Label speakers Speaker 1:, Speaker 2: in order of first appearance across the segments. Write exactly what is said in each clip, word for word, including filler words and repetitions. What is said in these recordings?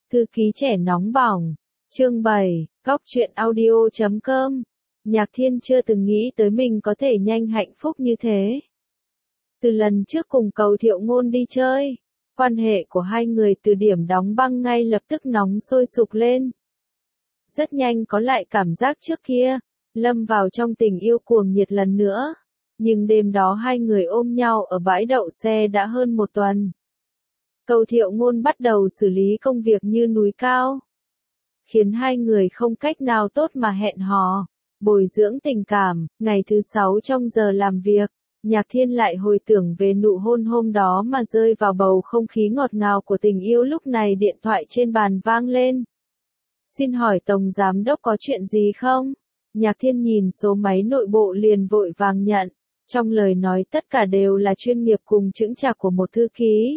Speaker 1: Thư ký trẻ nóng bỏng. Chương bảy, Góc truyện audio chấm com. Nhạc Thiên chưa từng nghĩ tới mình có thể nhanh hạnh phúc như thế. Từ lần trước cùng Cầu Thiệu Ngôn đi chơi, quan hệ của hai người từ điểm đóng băng ngay lập tức nóng sôi sục lên. Rất nhanh có lại cảm giác trước kia, lâm vào trong tình yêu cuồng nhiệt lần nữa. Nhưng đêm đó hai người ôm nhau ở bãi đậu xe đã hơn một tuần. Cầu Thiệu Ngôn bắt đầu xử lý công việc như núi cao, khiến hai người không cách nào tốt mà hẹn hò, bồi dưỡng tình cảm. Ngày thứ sáu trong giờ làm việc, Nhạc Thiên lại hồi tưởng về nụ hôn hôm đó mà rơi vào bầu không khí ngọt ngào của tình yêu. Lúc này điện thoại trên bàn vang lên. Xin hỏi Tổng Giám Đốc có chuyện gì không? Nhạc Thiên nhìn số máy nội bộ liền vội vàng nhận, trong lời nói tất cả đều là chuyên nghiệp cùng chững chạc của một thư ký.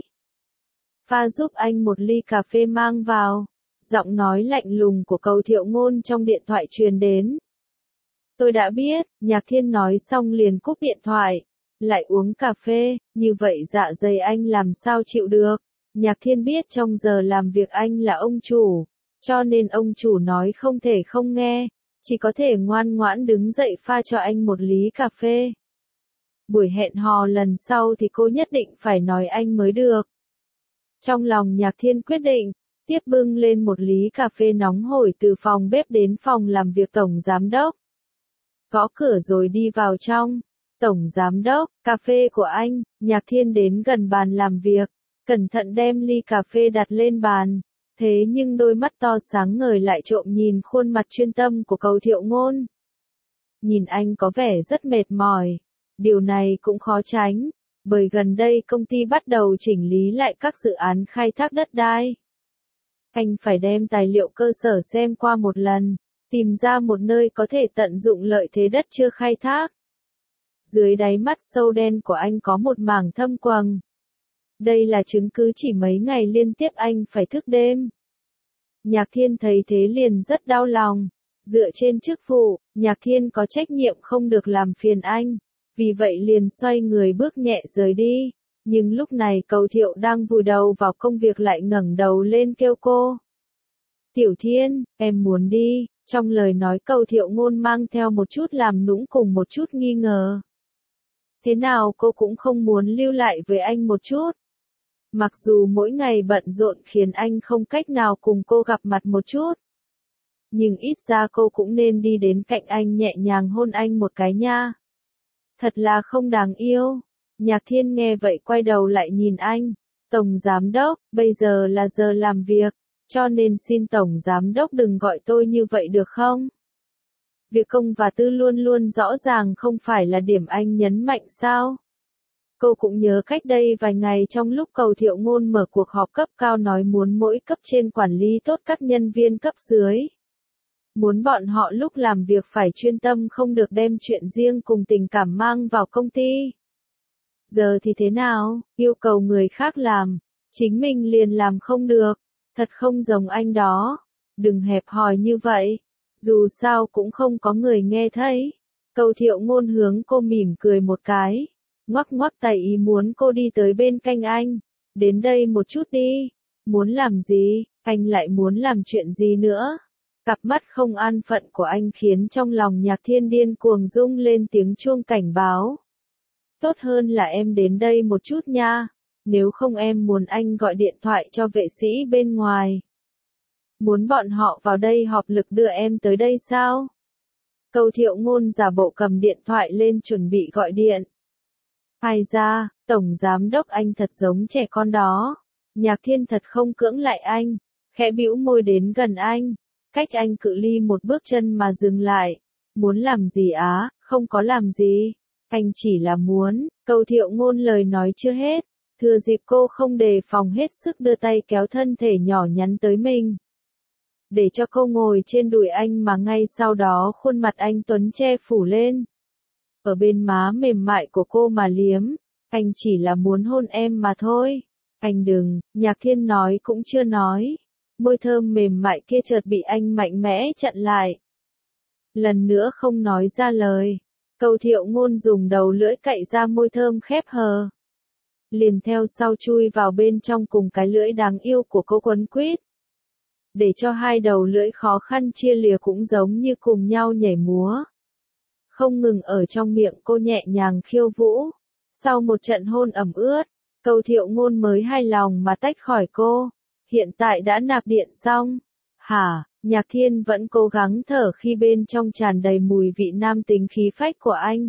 Speaker 1: Pha giúp anh một ly cà phê mang vào. Giọng nói lạnh lùng của Cầu Thiệu Ngôn trong điện thoại truyền đến. Tôi đã biết, Nhạc Thiên nói xong liền cúp điện thoại. Lại uống cà phê, như vậy dạ dày anh làm sao chịu được. Nhạc Thiên biết trong giờ làm việc anh là ông chủ, cho nên ông chủ nói không thể không nghe, chỉ có thể ngoan ngoãn đứng dậy pha cho anh một ly cà phê. Buổi hẹn hò lần sau thì cô nhất định phải nói anh mới được. Trong lòng Nhạc Thiên quyết định, tiếp bưng lên một ly cà phê nóng hổi từ phòng bếp đến phòng làm việc Tổng Giám Đốc. Gõ cửa rồi đi vào trong. Tổng Giám Đốc, cà phê của anh. Nhạc Thiên đến gần bàn làm việc, cẩn thận đem ly cà phê đặt lên bàn. Thế nhưng đôi mắt to sáng ngời lại trộm nhìn khuôn mặt chuyên tâm của Cầu Thiệu Ngôn. Nhìn anh có vẻ rất mệt mỏi. Điều này cũng khó tránh, bởi gần đây công ty bắt đầu chỉnh lý lại các dự án khai thác đất đai. Anh phải đem tài liệu cơ sở xem qua một lần, tìm ra một nơi có thể tận dụng lợi thế đất chưa khai thác. Dưới đáy mắt sâu đen của anh có một mảng thâm quầng. Đây là chứng cứ chỉ mấy ngày liên tiếp anh phải thức đêm. Nhạc Thiên thấy thế liền rất đau lòng. Dựa trên chức vụ, Nhạc Thiên có trách nhiệm không được làm phiền anh. Vì vậy liền xoay người bước nhẹ rời đi. Nhưng lúc này Cầu Thiệu đang vùi đầu vào công việc lại ngẩng đầu lên kêu cô. Tiểu Thiên, em muốn đi. Trong lời nói Cầu Thiệu Ngôn mang theo một chút làm nũng cùng một chút nghi ngờ. Thế nào cô cũng không muốn lưu lại với anh một chút. Mặc dù mỗi ngày bận rộn khiến anh không cách nào cùng cô gặp mặt một chút. Nhưng ít ra cô cũng nên đi đến cạnh anh nhẹ nhàng hôn anh một cái nha. Thật là không đáng yêu. Nhạc Thiên nghe vậy quay đầu lại nhìn anh. Tổng Giám Đốc, bây giờ là giờ làm việc, cho nên xin Tổng Giám Đốc đừng gọi tôi như vậy được không? Việc công và tư luôn luôn rõ ràng không phải là điểm anh nhấn mạnh sao? Cô cũng nhớ cách đây vài ngày trong lúc Cầu Thiệu Ngôn mở cuộc họp cấp cao nói muốn mỗi cấp trên quản lý tốt các nhân viên cấp dưới. Muốn bọn họ lúc làm việc phải chuyên tâm không được đem chuyện riêng cùng tình cảm mang vào công ty. Giờ thì thế nào, yêu cầu người khác làm, chính mình liền làm không được, thật không giống anh đó. Đừng hẹp hòi như vậy, dù sao cũng không có người nghe thấy. Cầu Thiệu Ngôn hướng cô mỉm cười một cái, ngoắc ngoắc tay ý muốn cô đi tới bên cạnh anh. Đến đây một chút đi. Muốn làm gì, anh lại muốn làm chuyện gì nữa? Cặp mắt không an phận của anh khiến trong lòng Nhạc Thiên điên cuồng rung lên tiếng chuông cảnh báo. Tốt hơn là em đến đây một chút nha, nếu không em muốn anh gọi điện thoại cho vệ sĩ bên ngoài. Muốn bọn họ vào đây họp lực đưa em tới đây sao? Cầu Thiệu Ngôn giả bộ cầm điện thoại lên chuẩn bị gọi điện. Ai ra, Tổng Giám Đốc anh thật giống trẻ con đó. Nhạc Thiên thật không cưỡng lại anh, khẽ bĩu môi đến gần anh. Cách anh cự ly một bước chân mà dừng lại. Muốn làm gì á, không có làm gì. Anh chỉ là muốn. Cầu Thiệu Ngôn lời nói chưa hết. Thừa dịp cô không đề phòng hết sức đưa tay kéo thân thể nhỏ nhắn tới mình. Để cho cô ngồi trên đùi anh mà ngay sau đó khuôn mặt anh tuấn che phủ lên. Ở bên má mềm mại của cô mà liếm. Anh chỉ là muốn hôn em mà thôi. Anh đừng, Nhạc Thiên nói cũng chưa nói. Môi thơm mềm mại kia chợt bị anh mạnh mẽ chặn lại. Lần nữa không nói ra lời. Cầu Thiệu Ngôn dùng đầu lưỡi cạy ra môi thơm khép hờ. Liền theo sau chui vào bên trong cùng cái lưỡi đáng yêu của cô quấn quýt. để cho hai đầu lưỡi khó khăn chia lìa cũng giống như cùng nhau nhảy múa. Không ngừng ở trong miệng cô nhẹ nhàng khiêu vũ. Sau một trận hôn ẩm ướt, Cầu Thiệu Ngôn mới hài lòng mà tách khỏi cô. Hiện tại đã nạp điện xong. Hả? Nhạc Thiên vẫn cố gắng thở khi bên trong tràn đầy mùi vị nam tính khí phách của anh.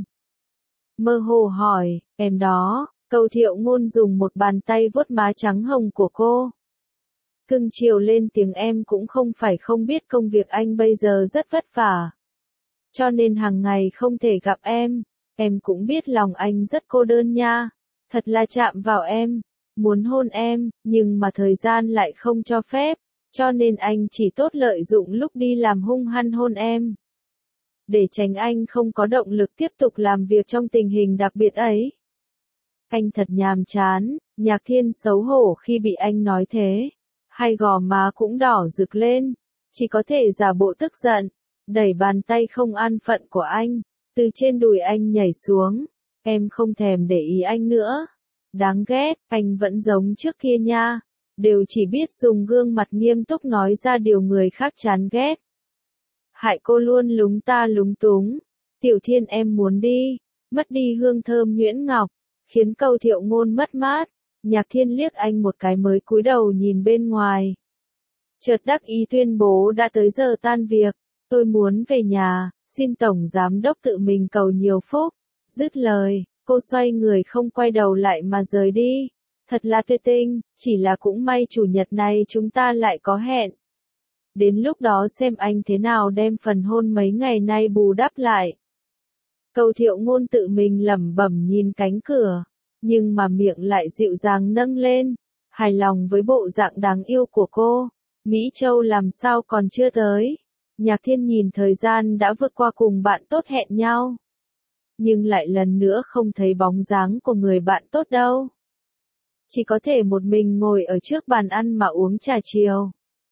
Speaker 1: Mơ hồ hỏi, em đó. Cầu Thiệu Ngôn dùng một bàn tay vuốt má trắng hồng của cô. Cưng chiều lên tiếng, em cũng không phải không biết công việc anh bây giờ rất vất vả. Cho nên hàng ngày không thể gặp em. Em cũng biết lòng anh rất cô đơn nha. Thật là chạm vào em. Muốn hôn em, nhưng mà thời gian lại không cho phép. Cho nên anh chỉ tốt lợi dụng lúc đi làm hung hăng hôn em. Để tránh anh không có động lực tiếp tục làm việc trong tình hình đặc biệt ấy. Anh thật nhàm chán. Nhạc Thiên xấu hổ khi bị anh nói thế. Hai gò má cũng đỏ rực lên. Chỉ có thể giả bộ tức giận. Đẩy bàn tay không an phận của anh. Từ trên đùi anh nhảy xuống. Em không thèm để ý anh nữa. Đáng ghét, anh vẫn giống trước kia nha. Đều chỉ biết dùng gương mặt nghiêm túc nói ra điều người khác chán ghét. Hại cô luôn lúng ta lúng túng. Tiểu Thiên, em muốn đi. Mất đi hương thơm nhuyễn ngọc. Khiến Cầu Thiệu Ngôn mất mát. Nhạc Thiên liếc anh một cái mới cúi đầu nhìn bên ngoài. Chợt đắc ý tuyên bố đã tới giờ tan việc. Tôi muốn về nhà, xin Tổng Giám Đốc tự mình cầu nhiều phúc. Dứt lời, cô xoay người không quay đầu lại mà rời đi. Thật là tuyệt tình, chỉ là cũng may chủ nhật này chúng ta lại có hẹn. Đến lúc đó xem anh thế nào đem phần hôn mấy ngày nay bù đắp lại. Cầu Thiệu Ngôn tự mình lẩm bẩm nhìn cánh cửa, nhưng mà miệng lại dịu dàng nâng lên, hài lòng với bộ dạng đáng yêu của cô. Mỹ Châu làm sao còn chưa tới? Nhạc Thiên nhìn thời gian đã vượt qua cùng bạn tốt hẹn nhau. Nhưng lại lần nữa không thấy bóng dáng của người bạn tốt đâu. Chỉ có thể một mình ngồi ở trước bàn ăn mà uống trà chiều.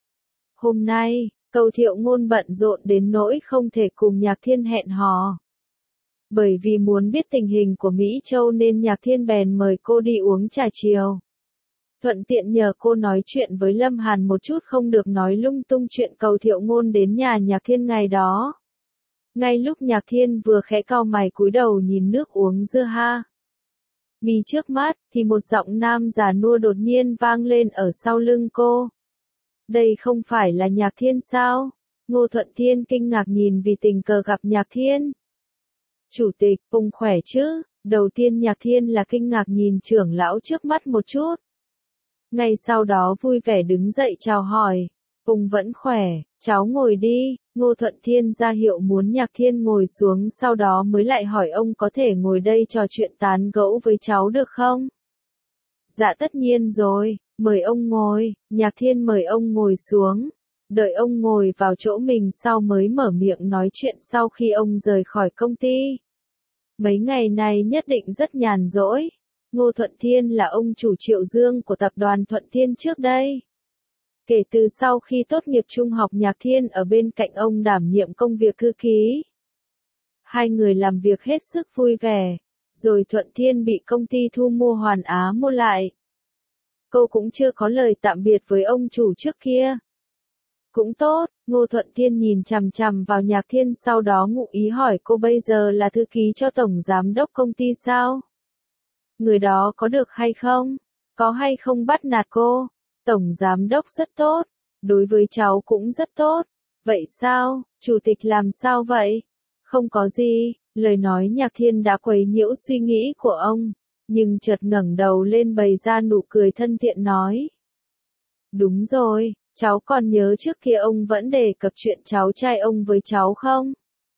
Speaker 1: Hôm nay, Cầu Thiệu Ngôn bận rộn đến nỗi không thể cùng Nhạc Thiên hẹn hò. Bởi vì muốn biết tình hình của Mỹ Châu nên Nhạc Thiên bèn mời cô đi uống trà chiều. Thuận tiện nhờ cô nói chuyện với Lâm Hàn một chút, không được nói lung tung chuyện Cầu Thiệu Ngôn đến nhà Nhạc Thiên ngày đó. Ngay lúc Nhạc Thiên vừa khẽ cau mày cúi đầu nhìn nước uống dưa ha mì trước mắt, thì một giọng nam già nua đột nhiên vang lên ở sau lưng cô. Đây không phải là Nhạc Thiên sao? Ngô Thuận Thiên kinh ngạc nhìn vì tình cờ gặp Nhạc Thiên. Chủ tịch, ông khỏe chứ? Đầu tiên Nhạc Thiên là kinh ngạc nhìn trưởng lão trước mắt một chút. Ngay sau đó vui vẻ đứng dậy chào hỏi. Ông vẫn khỏe, cháu ngồi đi. Ngô Thuận Thiên ra hiệu muốn Nhạc Thiên ngồi xuống, sau đó mới lại hỏi ông có thể ngồi đây trò chuyện tán gẫu với cháu được không? Dạ tất nhiên rồi, mời ông ngồi. Nhạc Thiên mời ông ngồi xuống. Đợi ông ngồi vào chỗ mình sau mới mở miệng nói chuyện sau khi ông rời khỏi công ty. Mấy ngày này nhất định rất nhàn rỗi. Ngô Thuận Thiên là ông chủ Triệu Dương của tập đoàn Thuận Thiên trước đây. Kể từ sau khi tốt nghiệp trung học, Nhạc Thiên ở bên cạnh ông đảm nhiệm công việc thư ký. Hai người làm việc hết sức vui vẻ. Rồi Thuận Thiên bị công ty thu mua Hoàn Á mua lại. Cô cũng chưa có lời tạm biệt với ông chủ trước kia. Cũng tốt, Ngô Thuận Thiên nhìn chằm chằm vào Nhạc Thiên, sau đó ngụ ý hỏi cô bây giờ là thư ký cho tổng giám đốc công ty sao? Người đó có được hay không? Có hay không bắt nạt cô? Tổng giám đốc rất tốt, đối với cháu cũng rất tốt. Vậy sao, chủ tịch làm sao vậy? Không có gì, lời nói Nhạc Thiên đã quấy nhiễu suy nghĩ của ông, nhưng chợt ngẩng đầu lên bày ra nụ cười thân thiện nói. Đúng rồi, cháu còn nhớ trước kia ông vẫn đề cập chuyện cháu trai ông với cháu không?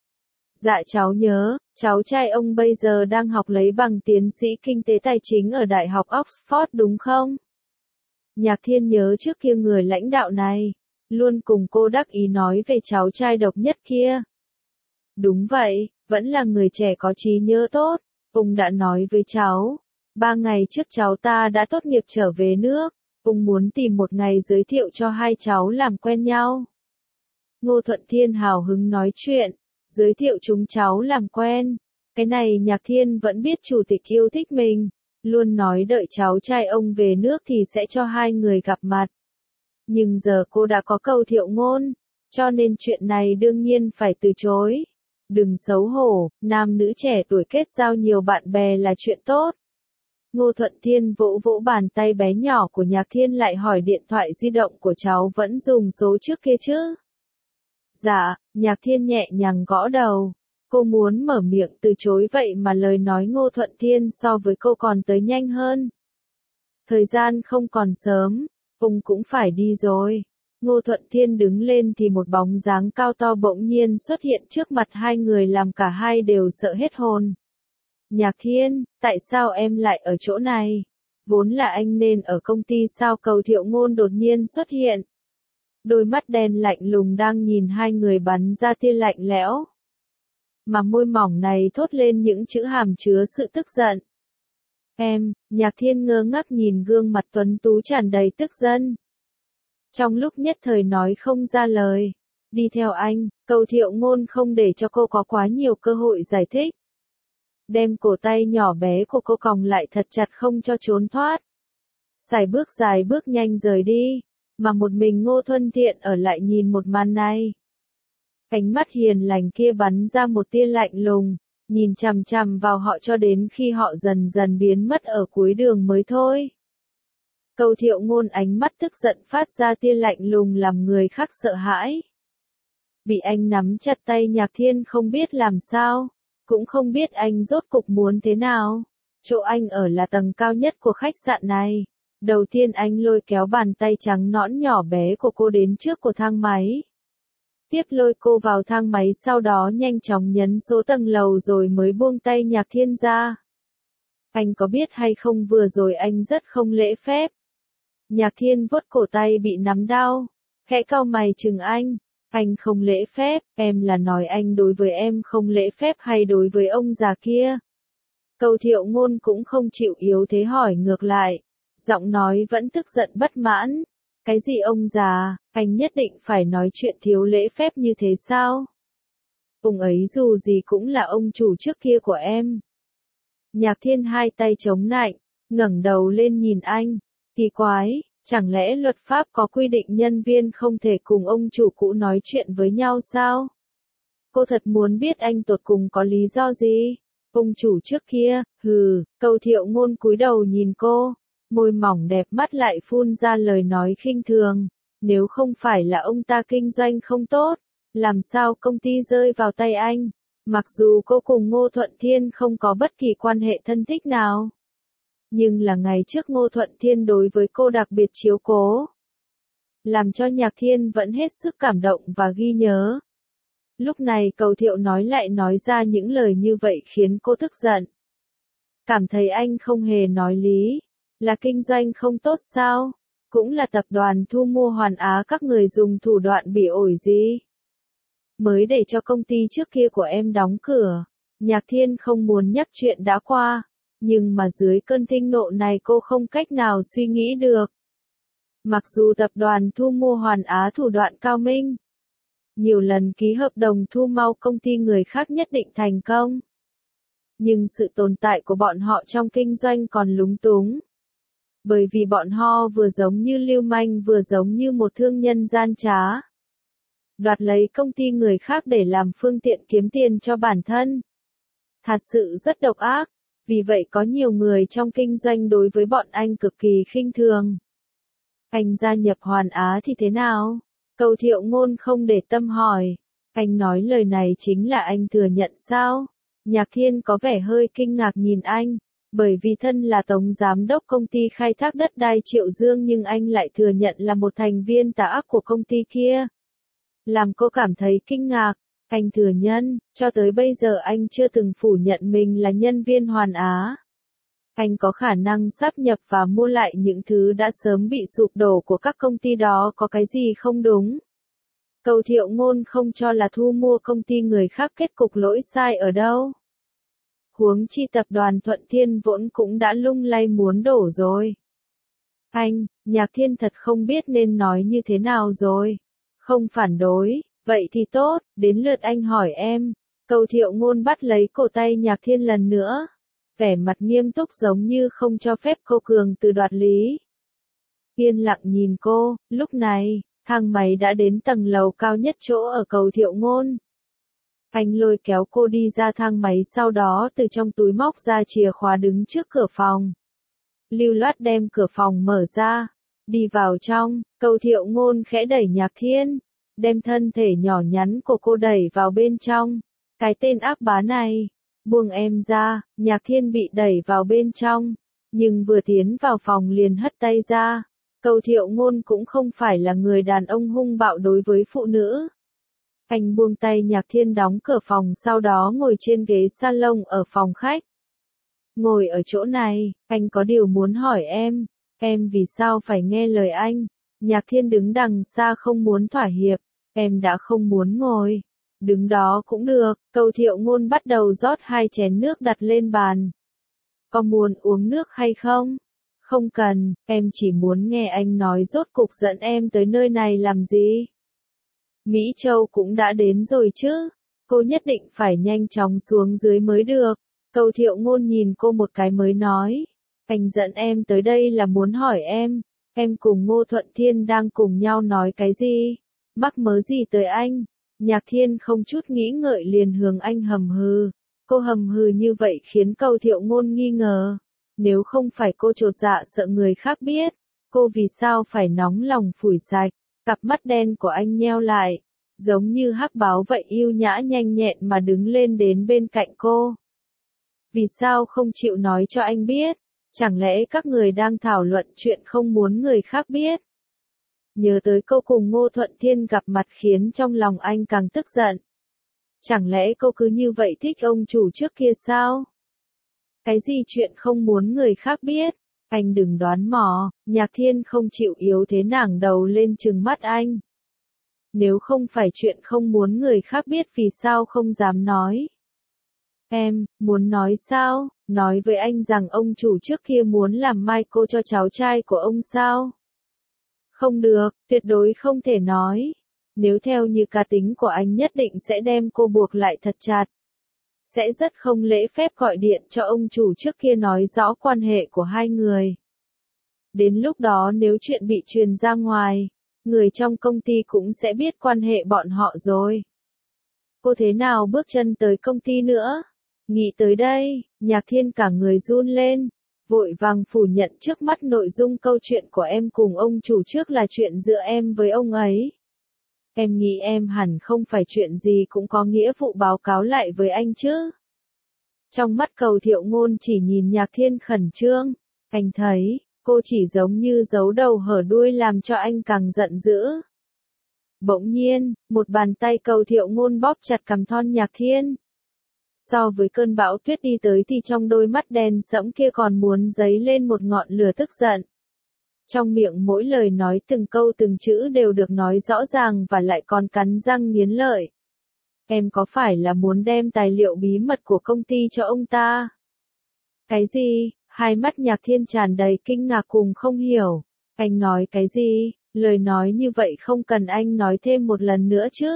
Speaker 1: Dạ cháu nhớ, cháu trai ông bây giờ đang học lấy bằng tiến sĩ kinh tế tài chính ở Đại học Oxford đúng không? Nhạc Thiên nhớ trước kia người lãnh đạo này, luôn cùng cô đắc ý nói về cháu trai độc nhất kia. Đúng vậy, vẫn là người trẻ có trí nhớ tốt, ông đã nói với cháu. Ba ngày trước cháu ta đã tốt nghiệp trở về nước, ông muốn tìm một ngày giới thiệu cho hai cháu làm quen nhau. Ngô Thuận Thiên hào hứng nói chuyện, giới thiệu chúng cháu làm quen. Cái này Nhạc Thiên vẫn biết chủ tịch yêu thích mình, luôn nói đợi cháu trai ông về nước thì sẽ cho hai người gặp mặt. Nhưng giờ cô đã có Cầu Thiệu Ngôn, cho nên chuyện này đương nhiên phải từ chối. Đừng xấu hổ, nam nữ trẻ tuổi kết giao nhiều bạn bè là chuyện tốt. Ngô Thuận Thiên vỗ vỗ bàn tay bé nhỏ của Nhạc Thiên lại hỏi điện thoại di động của cháu vẫn dùng số trước kia chứ? Dạ, Nhạc Thiên nhẹ nhàng gõ đầu. Cô muốn mở miệng từ chối vậy mà lời nói Ngô Thuận Thiên so với cô còn tới nhanh hơn. Thời gian không còn sớm, ông cũng phải đi rồi. Ngô Thuận Thiên đứng lên thì một bóng dáng cao to bỗng nhiên xuất hiện trước mặt hai người làm cả hai đều sợ hết hồn. Nhạc Thiên, tại sao em lại ở chỗ này? Vốn là anh nên ở công ty sao? Cầu Thiệu Ngôn đột nhiên xuất hiện. Đôi mắt đen lạnh lùng đang nhìn hai người bắn ra tia lạnh lẽo. Mà môi mỏng này thốt lên những chữ hàm chứa sự tức giận. Em, Nhạc Thiên ngơ ngác nhìn gương mặt tuấn tú tràn đầy tức giận. Trong lúc nhất thời nói không ra lời. Đi theo anh, Cầu Thiệu Ngôn không để cho cô có quá nhiều cơ hội giải thích. Đem cổ tay nhỏ bé của cô còng lại thật chặt không cho trốn thoát. Sải bước dài bước nhanh rời đi, mà một mình Ngô Thuận Thiện ở lại nhìn một màn này. Ánh mắt hiền lành kia bắn ra một tia lạnh lùng, nhìn chằm chằm vào họ cho đến khi họ dần dần biến mất ở cuối đường mới thôi. Cầu Thiệu Ngôn ánh mắt tức giận phát ra tia lạnh lùng làm người khác sợ hãi. Bị anh nắm chặt tay Nhạc Thiên không biết làm sao, cũng không biết anh rốt cục muốn thế nào. Chỗ anh ở là tầng cao nhất của khách sạn này. Đầu tiên anh lôi kéo bàn tay trắng nõn nhỏ bé của cô đến trước của thang máy. Tiếp lôi cô vào thang máy sau đó nhanh chóng nhấn số tầng lầu rồi mới buông tay Nhạc Thiên ra. Anh có biết hay không vừa rồi anh rất không lễ phép. Nhạc Thiên vuốt cổ tay bị nắm đau, khẽ cau mày chừng anh. Anh không lễ phép, em là nói anh đối với em không lễ phép hay đối với ông già kia? Cầu Thiệu Ngôn cũng không chịu yếu thế hỏi ngược lại. Giọng nói vẫn tức giận bất mãn. Cái gì ông già, anh nhất định phải nói chuyện thiếu lễ phép như thế sao? Ông ấy dù gì cũng là ông chủ trước kia của em. Nhạc Thiên hai tay chống nạnh, ngẩng đầu lên nhìn anh. Kỳ quái, chẳng lẽ luật pháp có quy định nhân viên không thể cùng ông chủ cũ nói chuyện với nhau sao? Cô thật muốn biết anh tột cùng có lý do gì? Ông chủ trước kia, hừ, Cầu Thiệu Ngôn cúi đầu nhìn cô, môi mỏng đẹp mắt lại phun ra lời nói khinh thường. Nếu không phải là ông ta kinh doanh không tốt, làm sao công ty rơi vào tay anh? Mặc dù cô cùng Ngô Thuận Thiên không có bất kỳ quan hệ thân thích nào. Nhưng là ngày trước Ngô Thuận Thiên đối với cô đặc biệt chiếu cố. Làm cho Nhạc Thiên vẫn hết sức cảm động và ghi nhớ. Lúc này Cầu Thiệu nói lại nói ra những lời như vậy khiến cô tức giận. Cảm thấy anh không hề nói lý. Là kinh doanh không tốt sao? Cũng là tập đoàn thu mua Hoàn Á các người dùng thủ đoạn bỉ ổi gì? Mới để cho công ty trước kia của em đóng cửa. Nhạc Thiên không muốn nhắc chuyện đã qua. Nhưng mà dưới cơn thịnh nộ này cô không cách nào suy nghĩ được. Mặc dù tập đoàn thu mua Hoàn Á thủ đoạn cao minh, nhiều lần ký hợp đồng thu mua công ty người khác nhất định thành công. Nhưng sự tồn tại của bọn họ trong kinh doanh còn lúng túng. Bởi vì bọn họ vừa giống như lưu manh vừa giống như một thương nhân gian trá. Đoạt lấy công ty người khác để làm phương tiện kiếm tiền cho bản thân. Thật sự rất độc ác. Vì vậy có nhiều người trong kinh doanh đối với bọn anh cực kỳ khinh thường. Anh gia nhập Hoàn Á thì thế nào? Cầu Thiệu Ngôn không để tâm hỏi. Anh nói lời này chính là anh thừa nhận sao? Nhạc Thiên có vẻ hơi kinh ngạc nhìn anh. Bởi vì thân là tổng giám đốc công ty khai thác đất đai Triệu Dương nhưng anh lại thừa nhận là một thành viên tà ác của công ty kia. Làm cô cảm thấy kinh ngạc. Anh thừa nhận, cho tới bây giờ anh chưa từng phủ nhận mình là nhân viên Hoàn Á. Anh có khả năng sáp nhập và mua lại những thứ đã sớm bị sụp đổ của các công ty đó có cái gì không đúng. Cầu Thiệu Ngôn không cho là thu mua công ty người khác kết cục lỗi sai ở đâu. Huống chi tập đoàn Thuận Thiên vốn cũng đã lung lay muốn đổ rồi. Anh, Nhạc Thiên thật không biết nên nói như thế nào rồi. Không phản đối. Vậy thì tốt, đến lượt anh hỏi em. Cầu Thiệu Ngôn bắt lấy cổ tay Nhạc Thiên lần nữa. Vẻ mặt nghiêm túc giống như không cho phép cô cường từ đoạt lý. yên lặng nhìn cô. Lúc này, thang máy đã đến tầng lầu cao nhất chỗ ở cầu Thiệu Ngôn. Anh lôi kéo cô đi ra thang máy, sau đó từ trong túi móc ra chìa khóa đứng trước cửa phòng. Lưu loát đem cửa phòng mở ra, đi vào trong. Cầu Thiệu Ngôn khẽ đẩy Nhạc Thiên, đem thân thể nhỏ nhắn của cô đẩy vào bên trong. Cái tên ác bá này, buông em ra. Nhạc Thiên bị đẩy vào bên trong, nhưng vừa tiến vào phòng liền hất tay ra. Cầu Thiệu Ngôn cũng không phải là người đàn ông hung bạo đối với phụ nữ. Anh buông tay Nhạc Thiên, đóng cửa phòng, sau đó ngồi trên ghế salon ở phòng khách. Ngồi ở chỗ này, anh có điều muốn hỏi em, em vì sao phải nghe lời anh? Nhạc Thiên đứng đằng xa không muốn thỏa hiệp, em đã không muốn ngồi, đứng đó cũng được. Cầu Thiệu Ngôn bắt đầu rót hai chén nước đặt lên bàn. Có muốn uống nước hay không? Không cần, em chỉ muốn nghe anh nói rốt cục dẫn em tới nơi này làm gì? Mỹ Châu cũng đã đến rồi chứ, cô nhất định phải nhanh chóng xuống dưới mới được. Cầu Thiệu Ngôn nhìn cô một cái mới nói, anh dẫn em tới đây là muốn hỏi em, em cùng Ngô Thuận Thiên đang cùng nhau nói cái gì? Mắc mớ gì tới anh? Nhạc Thiên không chút nghĩ ngợi liền hướng anh hầm hừ. Cô hầm hừ như vậy khiến Cầu Thiệu Ngôn nghi ngờ. Nếu không phải cô chột dạ sợ người khác biết, cô vì sao phải nóng lòng phủi sạch? Cặp mắt đen của anh nheo lại, giống như hắc báo vậy, yêu nhã nhanh nhẹn mà đứng lên đến bên cạnh cô. Vì sao không chịu nói cho anh biết? Chẳng lẽ các người đang thảo luận chuyện không muốn người khác biết? Nhớ tới câu cùng Ngô Thuận Thiên gặp mặt khiến trong lòng anh càng tức giận. Chẳng lẽ cô cứ như vậy thích ông chủ trước kia sao? Cái gì chuyện không muốn người khác biết? Anh đừng đoán mò. Nhạc Thiên không chịu yếu thế, ngẩng đầu lên trừng mắt anh. Nếu không phải chuyện không muốn người khác biết vì sao không dám nói? Em, muốn nói sao? Nói với anh rằng ông chủ trước kia muốn làm mai cô cho cháu trai của ông sao? Không được, tuyệt đối không thể nói. Nếu theo như cá tính của anh nhất định sẽ đem cô buộc lại thật chặt. Sẽ rất không lễ phép gọi điện cho ông chủ trước kia nói rõ quan hệ của hai người. Đến lúc đó nếu chuyện bị truyền ra ngoài, người trong công ty cũng sẽ biết quan hệ bọn họ rồi. Cô thế nào bước chân tới công ty nữa? Nghĩ tới đây, Nhạc Thiên cả người run lên, vội vàng phủ nhận trước mắt nội dung câu chuyện của em cùng ông chủ trước là chuyện giữa em với ông ấy. Em nghĩ em hẳn không phải chuyện gì cũng có nghĩa vụ báo cáo lại với anh chứ. Trong mắt Cầu Thiệu Ngôn chỉ nhìn Nhạc Thiên khẩn trương, anh thấy, cô chỉ giống như giấu đầu hở đuôi làm cho anh càng giận dữ. Bỗng nhiên, một bàn tay Cầu Thiệu Ngôn bóp chặt cằm thon Nhạc Thiên. So với cơn bão tuyết đi tới thì trong đôi mắt đen sẫm kia còn muốn dấy lên một ngọn lửa tức giận. Trong miệng mỗi lời nói từng câu từng chữ đều được nói rõ ràng và lại còn cắn răng nghiến lợi. Em có phải là muốn đem tài liệu bí mật của công ty cho ông ta? Cái gì? Hai mắt Nhạc Thiên tràn đầy kinh ngạc cùng không hiểu. Anh nói cái gì? Lời nói như vậy không cần anh nói thêm một lần nữa chứ?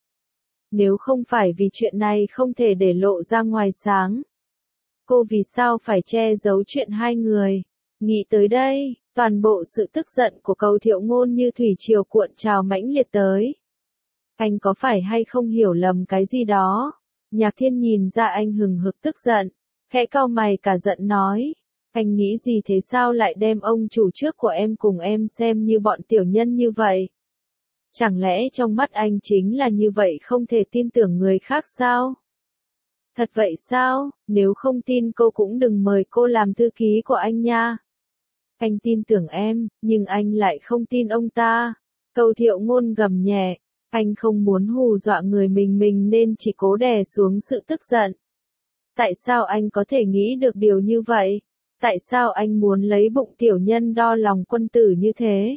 Speaker 1: Nếu không phải vì chuyện này không thể để lộ ra ngoài sáng, cô vì sao phải che giấu chuyện hai người? Nghĩ tới đây, toàn bộ sự tức giận của Cầu Thiệu Ngôn như thủy triều cuộn trào mãnh liệt tới. Anh có phải hay không hiểu lầm cái gì đó? Nhạc Thiên nhìn ra anh hừng hực tức giận, khẽ cau mày cả giận nói, anh nghĩ gì thế, sao lại đem ông chủ trước của em cùng em xem như bọn tiểu nhân như vậy? Chẳng lẽ trong mắt anh chính là như vậy, không thể tin tưởng người khác sao? Thật vậy sao? Nếu không tin cô cũng đừng mời cô làm thư ký của anh nha. Anh tin tưởng em, nhưng anh lại không tin ông ta. Cầu Thiệu Ngôn gầm nhẹ, anh không muốn hù dọa người mình mình nên chỉ cố đè xuống sự tức giận. Tại sao anh có thể nghĩ được điều như vậy? Tại sao anh muốn lấy bụng tiểu nhân đo lòng quân tử như thế?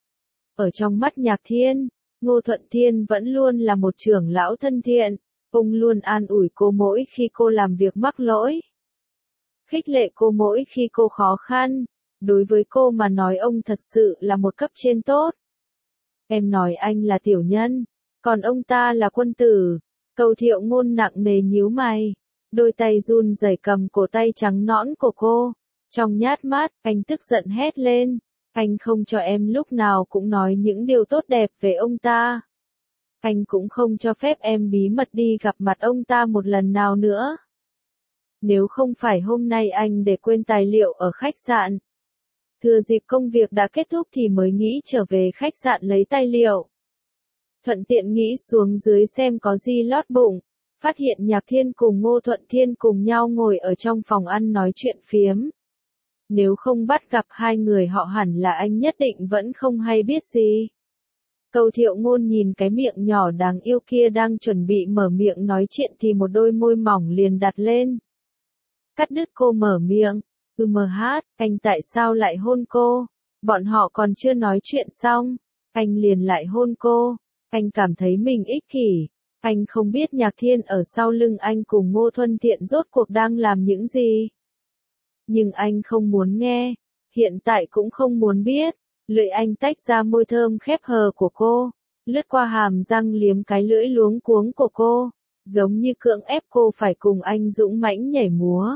Speaker 1: Ở trong mắt Nhạc Thiên, Ngô Thuận Thiên vẫn luôn là một trưởng lão thân thiện, ông luôn an ủi cô mỗi khi cô làm việc mắc lỗi. Khích lệ cô mỗi khi cô khó khăn, đối với cô mà nói ông thật sự là một cấp trên tốt. Em nói anh là tiểu nhân, còn ông ta là quân tử. Cầu Thiệu Ngôn nặng nề nhíu mày, đôi tay run rẩy cầm cổ tay trắng nõn của cô. Trong nhát mắt, anh tức giận hét lên, Anh không cho em lúc nào cũng nói những điều tốt đẹp về ông ta. Anh cũng không cho phép em bí mật đi gặp mặt ông ta một lần nào nữa. Nếu không phải hôm nay anh để quên tài liệu ở khách sạn. Thừa dịp công việc đã kết thúc thì mới nghĩ trở về khách sạn lấy tài liệu. Thuận tiện nghĩ xuống dưới xem có gì lót bụng. Phát hiện Nhạc Thiên cùng Ngô Thuận Thiên cùng nhau ngồi ở trong phòng ăn nói chuyện phiếm. Nếu không bắt gặp hai người họ hẳn là anh nhất định vẫn không hay biết gì. Cầu Thiệu Ngôn nhìn cái miệng nhỏ đáng yêu kia đang chuẩn bị mở miệng nói chuyện thì một đôi môi mỏng liền đặt lên. Cắt đứt cô mở miệng. Ừ mờ hát, anh tại sao lại hôn cô? Bọn họ còn chưa nói chuyện xong. Anh liền lại hôn cô. Anh cảm thấy mình ích kỷ. Anh không biết Nhạc Thiên ở sau lưng anh cùng Ngô Thuận Thiện rốt cuộc đang làm những gì. Nhưng anh không muốn nghe. Hiện tại cũng không muốn biết. Lưỡi anh tách ra môi thơm khép hờ của cô. Lướt qua hàm răng liếm cái lưỡi luống cuống của cô. Giống như cưỡng ép cô phải cùng anh dũng mãnh nhảy múa.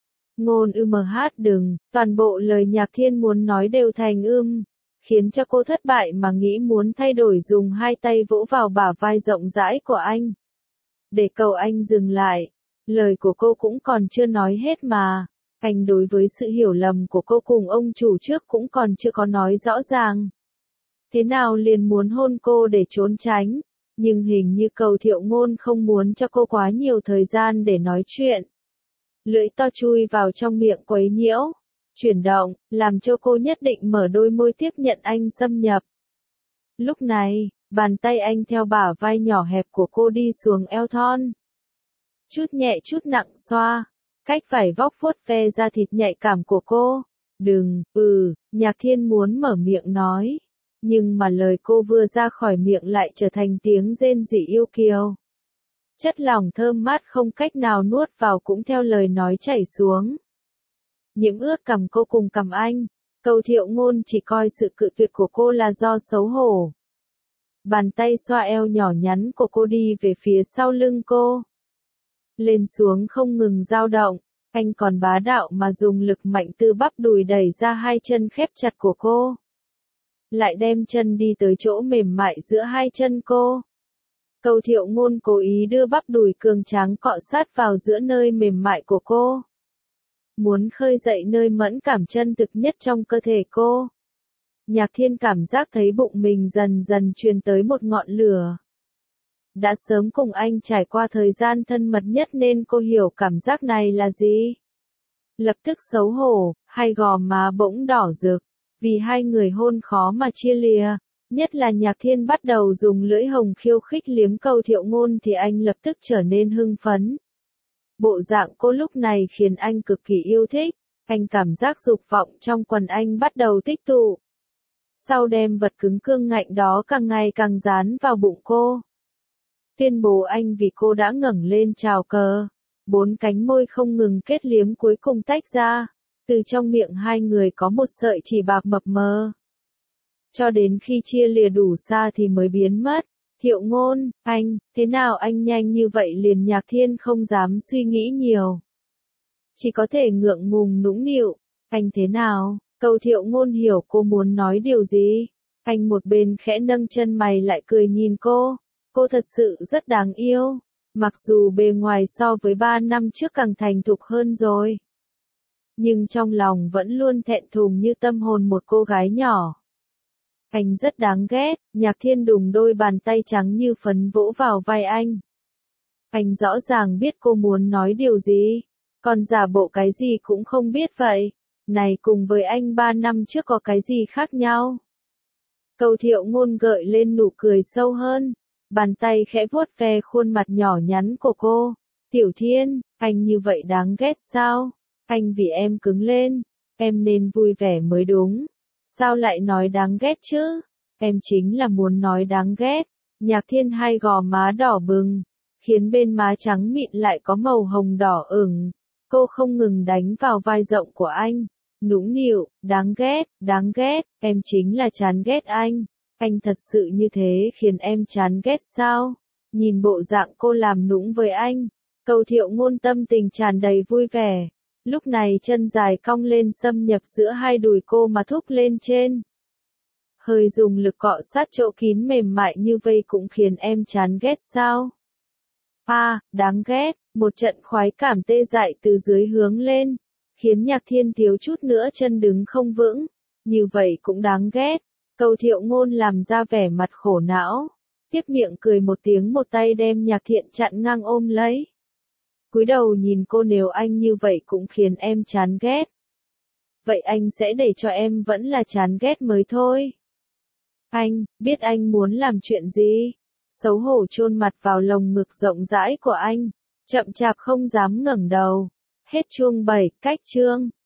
Speaker 1: Ngôn ưm hát đừng, toàn bộ lời Nhạc Thiên muốn nói đều thành ưm, khiến cho cô thất bại mà nghĩ muốn thay đổi dùng hai tay vỗ vào bả vai rộng rãi của anh. Để cầu anh dừng lại, lời của cô cũng còn chưa nói hết mà, anh đối với sự hiểu lầm của cô cùng ông chủ trước cũng còn chưa có nói rõ ràng. Thế nào liền muốn hôn cô để trốn tránh, nhưng hình như Cầu Thiệu Ngôn không muốn cho cô quá nhiều thời gian để nói chuyện. Lưỡi to chui vào trong miệng quấy nhiễu, chuyển động, làm cho cô nhất định mở đôi môi tiếp nhận anh xâm nhập. Lúc này, bàn tay anh theo bả vai nhỏ hẹp của cô đi xuống eo thon. Chút nhẹ chút nặng xoa, cách vải vóc vuốt ve da thịt nhạy cảm của cô. Đừng, ừ, Nhạc Thiên muốn mở miệng nói. Nhưng mà lời cô vừa ra khỏi miệng lại trở thành tiếng rên rỉ yêu kiều. Chất lỏng thơm mát không cách nào nuốt vào cũng theo lời nói chảy xuống. Nhiễm ướt cằm cô cùng cằm anh. Cầu Thiệu Ngôn chỉ coi sự cự tuyệt của cô là do xấu hổ. Bàn tay xoa eo nhỏ nhắn của cô đi về phía sau lưng cô. Lên xuống không ngừng dao động. Anh còn bá đạo mà dùng lực mạnh từ bắp đùi đẩy ra hai chân khép chặt của cô. Lại đem chân đi tới chỗ mềm mại giữa hai chân cô. Cầu Thiệu Ngôn cố ý đưa bắp đùi cường tráng cọ sát vào giữa nơi mềm mại của cô. Muốn khơi dậy nơi mẫn cảm chân thực nhất trong cơ thể cô. Nhạc Thiên cảm giác thấy bụng mình dần dần truyền tới một ngọn lửa. Đã sớm cùng anh trải qua thời gian thân mật nhất nên cô hiểu cảm giác này là gì. Lập tức xấu hổ, hai gò má bỗng đỏ rực, vì hai người hôn khó mà chia lìa. Nhất là Nhạc Thiên bắt đầu dùng lưỡi hồng khiêu khích liếm Cầu Thiệu Ngôn thì anh lập tức trở nên hưng phấn. Bộ dạng cô lúc này khiến anh cực kỳ yêu thích, anh cảm giác dục vọng trong quần anh bắt đầu tích tụ. Sau đem vật cứng cương ngạnh đó càng ngày càng dán vào bụng cô. Tuyên bố anh vì cô đã ngẩng lên chào cờ, bốn cánh môi không ngừng kết liếm cuối cùng tách ra, từ trong miệng hai người có một sợi chỉ bạc mập mờ. Cho đến khi chia lìa đủ xa thì mới biến mất. Thiệu Ngôn, anh, thế nào anh nhanh như vậy liền? Nhạc Thiên không dám suy nghĩ nhiều. Chỉ có thể ngượng ngùng nũng nịu, anh thế nào? Cầu Thiệu Ngôn hiểu cô muốn nói điều gì. Anh một bên khẽ nâng chân mày lại cười nhìn cô. Cô thật sự rất đáng yêu. Mặc dù bề ngoài so với ba năm trước càng thành thục hơn rồi. Nhưng trong lòng vẫn luôn thẹn thùng như tâm hồn một cô gái nhỏ. Anh rất đáng ghét, Nhạc Thiên đùng đôi bàn tay trắng như phấn vỗ vào vai anh. Anh rõ ràng biết cô muốn nói điều gì, còn giả bộ cái gì cũng không biết vậy. Này cùng với anh ba năm trước có cái gì khác nhau? Cầu Thiệu Ngôn gợi lên nụ cười sâu hơn, bàn tay khẽ vuốt ve khuôn mặt nhỏ nhắn của cô. Tiểu Thiên, anh như vậy đáng ghét sao? Anh vì em cứng lên, em nên vui vẻ mới đúng. Sao lại nói đáng ghét chứ? Em chính là muốn nói đáng ghét. Nhạc Thiên hai gò má đỏ bừng, khiến bên má trắng mịn lại có màu hồng đỏ ửng. Cô không ngừng đánh vào vai rộng của anh, nũng nịu, đáng ghét, đáng ghét, em chính là chán ghét anh. Anh thật sự như thế khiến em chán ghét sao? Nhìn bộ dạng cô làm nũng với anh, Cầu Thiệu Ngôn tâm tình tràn đầy vui vẻ. Lúc này chân dài cong lên xâm nhập giữa hai đùi cô mà thúc lên trên. Hơi dùng lực cọ sát chỗ kín mềm mại như vây cũng khiến em chán ghét sao? À, đáng ghét, một trận khoái cảm tê dại từ dưới hướng lên, khiến Nhạc Thiên thiếu chút nữa chân đứng không vững. Như vậy cũng đáng ghét. Cầu Thiệu Ngôn làm ra vẻ mặt khổ não, tiếp miệng cười một tiếng, một tay đem Nhạc Thiện chặn ngang ôm lấy. Cúi đầu nhìn cô, nếu anh như vậy cũng khiến em chán ghét. Vậy anh sẽ để cho em vẫn là chán ghét mới thôi. Anh, biết anh muốn làm chuyện gì? Xấu hổ chôn mặt vào lồng ngực rộng rãi của anh, chậm chạp không dám ngẩng đầu. Hết chương bảy, cách chương.